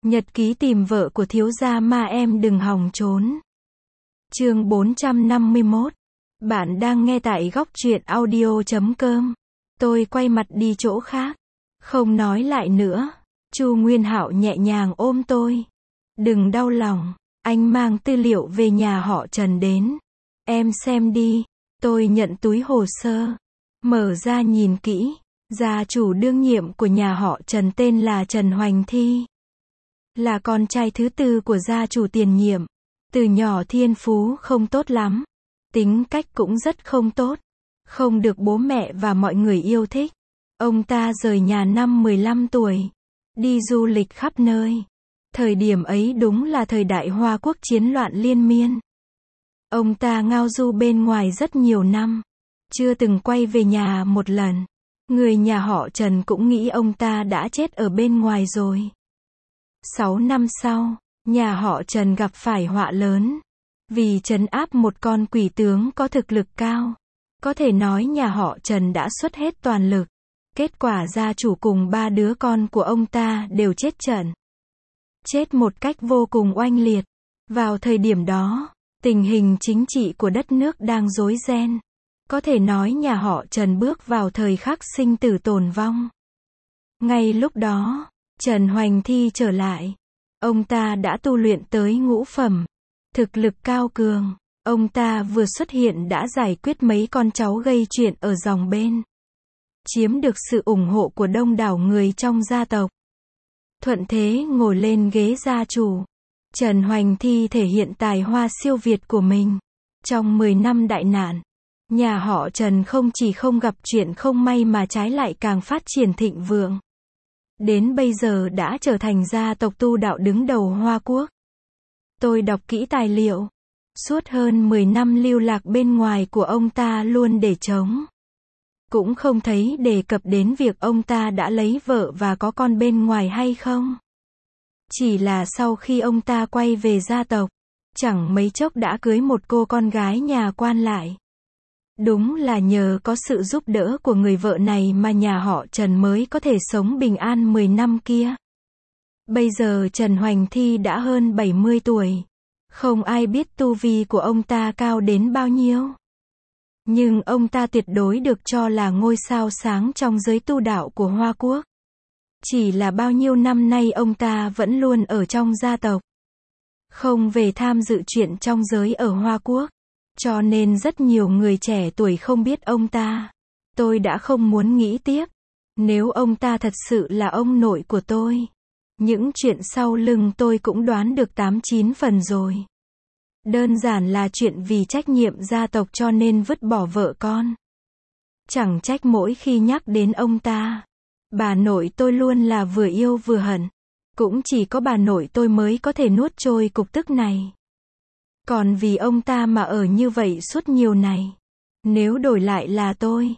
Nhật ký tìm vợ của thiếu gia Ma Em đừng hòng trốn. Chương 451. Bạn đang nghe tại góc truyện audio.com. Tôi quay mặt đi chỗ khác. Không nói lại nữa. Chu Nguyên Hạo nhẹ nhàng ôm tôi. Đừng đau lòng. Anh mang tư liệu về nhà họ Trần đến. Em xem đi. Tôi nhận túi hồ sơ. Mở ra nhìn kỹ. Gia chủ đương nhiệm của nhà họ Trần tên là Trần Hoành Thi. Là con trai thứ tư của gia chủ tiền nhiệm. Từ nhỏ thiên phú không tốt lắm. Tính cách cũng rất không tốt. Không được bố mẹ và mọi người yêu thích. Ông ta rời nhà năm 15 tuổi. Đi du lịch khắp nơi. Thời điểm ấy đúng là thời đại Hoa Quốc chiến loạn liên miên. Ông ta ngao du bên ngoài rất nhiều năm. Chưa từng quay về nhà một lần. Người nhà họ Trần cũng nghĩ ông ta đã chết ở bên ngoài rồi. 6 năm sau, nhà họ Trần gặp phải họa lớn. Vì trấn áp một con quỷ tướng có thực lực cao. Có thể nói nhà họ Trần đã xuất hết toàn lực. Kết quả gia chủ cùng 3 đứa con của ông ta đều chết trận. Chết một cách vô cùng oanh liệt. Vào thời điểm đó, tình hình chính trị của đất nước đang rối ren. Có thể nói nhà họ Trần bước vào thời khắc sinh tử tồn vong. Ngay lúc đó, Trần Hoành Thi trở lại. Ông ta đã tu luyện tới ngũ phẩm. Thực lực cao cường. Ông ta vừa xuất hiện đã giải quyết mấy con cháu gây chuyện ở dòng bên. Chiếm được sự ủng hộ của đông đảo người trong gia tộc. Thuận thế ngồi lên ghế gia chủ. Trần Hoành Thi thể hiện tài hoa siêu việt của mình. Trong 10 năm đại nạn, nhà họ Trần không chỉ không gặp chuyện không may mà trái lại càng phát triển thịnh vượng. Đến bây giờ đã trở thành gia tộc tu đạo đứng đầu Hoa Quốc. Tôi đọc kỹ tài liệu. Suốt hơn 10 năm lưu lạc bên ngoài của ông ta luôn để trống. Cũng không thấy đề cập đến việc ông ta đã lấy vợ và có con bên ngoài hay không. Chỉ là sau khi ông ta quay về gia tộc, chẳng mấy chốc đã cưới một cô con gái nhà quan lại. Đúng là nhờ có sự giúp đỡ của người vợ này mà nhà họ Trần mới có thể sống bình an 10 năm kia. Bây giờ Trần Hoành Thi đã hơn 70 tuổi. Không ai biết tu vi của ông ta cao đến bao nhiêu. Nhưng ông ta tuyệt đối được cho là ngôi sao sáng trong giới tu đạo của Hoa Quốc. Chỉ là bao nhiêu năm nay ông ta vẫn luôn ở trong gia tộc. Không về tham dự chuyện trong giới ở Hoa Quốc. Cho nên rất nhiều người trẻ tuổi không biết ông ta. Tôi đã không muốn nghĩ tiếp. Nếu ông ta thật sự là ông nội của tôi. Những chuyện sau lưng tôi cũng đoán được 8-9 phần rồi. Đơn giản là chuyện vì trách nhiệm gia tộc cho nên vứt bỏ vợ con. Chẳng trách mỗi khi nhắc đến ông ta. Bà nội tôi luôn là vừa yêu vừa hận. Cũng chỉ có bà nội tôi mới có thể nuốt trôi cục tức này. Còn vì ông ta mà ở như vậy suốt nhiều này. Nếu đổi lại là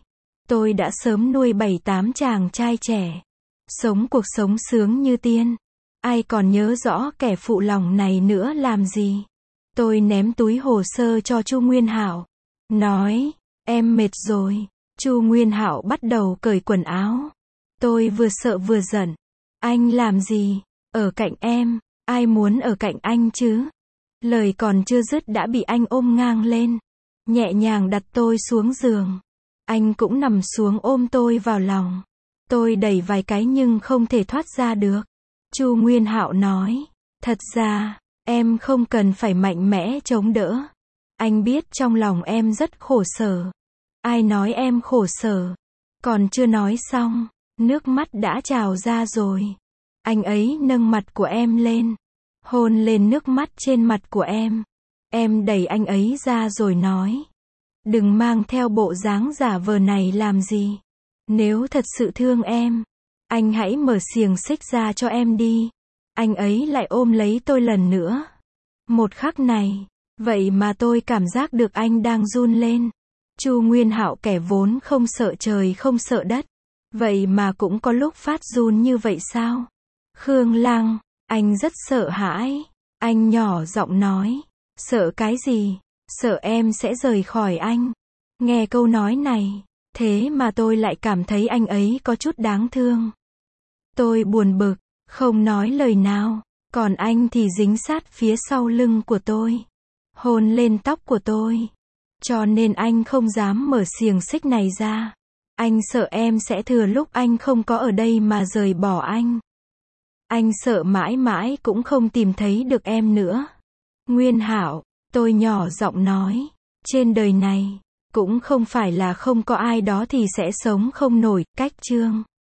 tôi đã sớm nuôi 7-8 chàng trai trẻ. Sống cuộc sống sướng như tiên. Ai còn nhớ rõ kẻ phụ lòng này nữa làm gì. Tôi ném túi hồ sơ cho Chu Nguyên Hạo. Nói, em mệt rồi. Chu Nguyên Hạo bắt đầu cởi quần áo. Tôi vừa sợ vừa giận. Anh làm gì? Ở cạnh em. Ai muốn ở cạnh anh chứ? Lời còn chưa dứt đã bị anh ôm ngang lên. Nhẹ nhàng đặt tôi xuống giường. Anh cũng nằm xuống ôm tôi vào lòng. Tôi đẩy vài cái nhưng không thể thoát ra được. Chu Nguyên Hạo nói. Thật ra, em không cần phải mạnh mẽ chống đỡ. Anh biết trong lòng em rất khổ sở. Ai nói em khổ sở? Còn chưa nói xong, nước mắt đã trào ra rồi. Anh ấy nâng mặt của em lên. Hôn lên nước mắt trên mặt của em. Em đẩy anh ấy ra rồi nói. Đừng mang theo bộ dáng giả vờ này làm gì. Nếu thật sự thương em, anh hãy mở xiềng xích ra cho em đi. Anh ấy lại ôm lấy tôi lần nữa. Một khắc này, vậy mà tôi cảm giác được anh đang run lên. Chu Nguyên Hạo kẻ vốn không sợ trời không sợ đất. Vậy mà cũng có lúc phát run như vậy sao? Khương Lăng, anh rất sợ hãi. Anh nhỏ giọng nói. Sợ cái gì? Sợ em sẽ rời khỏi anh. Nghe câu nói này, thế mà tôi lại cảm thấy anh ấy có chút đáng thương. Tôi buồn bực, không nói lời nào. Còn anh thì dính sát phía sau lưng của tôi, hôn lên tóc của tôi. Cho nên anh không dám mở xiềng xích này ra. Anh sợ em sẽ thừa lúc anh không có ở đây mà rời bỏ anh. Anh sợ mãi mãi cũng không tìm thấy được em nữa. Nguyên Hạo, tôi nhỏ giọng nói, trên đời này, cũng không phải là không có ai đó thì sẽ sống không nổi, cách chương.